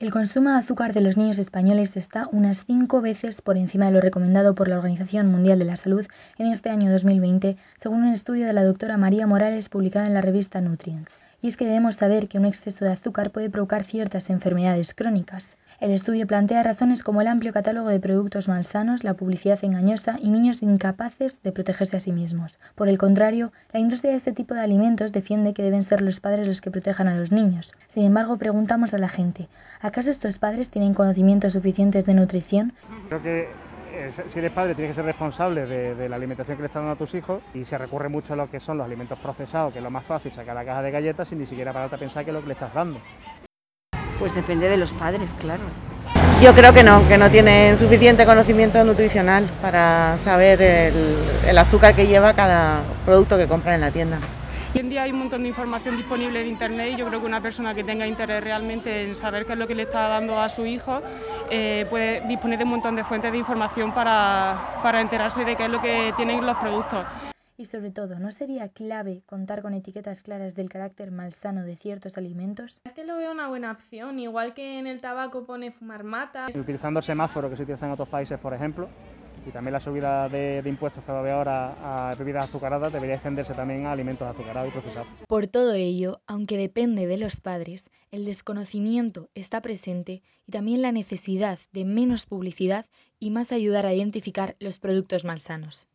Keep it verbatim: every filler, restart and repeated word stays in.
El consumo de azúcar de los niños españoles está unas cinco veces por encima de lo recomendado por la Organización Mundial de la Salud en este año dos mil veinte, según un estudio de la doctora María Morales publicado en la revista Nutrients. Y es que debemos saber que un exceso de azúcar puede provocar ciertas enfermedades crónicas. El estudio plantea razones como el amplio catálogo de productos malsanos, la publicidad engañosa y niños incapaces de protegerse a sí mismos. Por el contrario, la industria de este tipo de alimentos defiende que deben ser los padres los que protejan a los niños. Sin embargo, preguntamos a la gente, ¿acaso estos padres tienen conocimientos suficientes de nutrición? Creo que eh, si eres padre tienes que ser responsable de, de la alimentación que le estás dando a tus hijos, y se recurre mucho a lo que son los alimentos procesados, que es lo más fácil, sacar la caja de galletas sin ni siquiera pararte a pensar qué es lo que le estás dando. Pues depende de los padres, claro. Yo creo que no, que no tienen suficiente conocimiento nutricional para saber el, el azúcar que lleva cada producto que compran en la tienda. Hoy en día hay un montón de información disponible en internet y yo creo que una persona que tenga interés realmente en saber qué es lo que le está dando a su hijo eh, puede disponer de un montón de fuentes de información para, para enterarse de qué es lo que tienen los productos. Y sobre todo, ¿no sería clave contar con etiquetas claras del carácter malsano de ciertos alimentos? Es que lo veo una buena opción, igual que en el tabaco pone fumar mata. Utilizando el semáforo que se utiliza en otros países, por ejemplo, y también la subida de, de impuestos que va a haber ahora a bebidas azucaradas, debería extenderse también a alimentos azucarados y procesados. Por todo ello, aunque depende de los padres, el desconocimiento está presente y también la necesidad de menos publicidad y más ayudar a identificar los productos malsanos.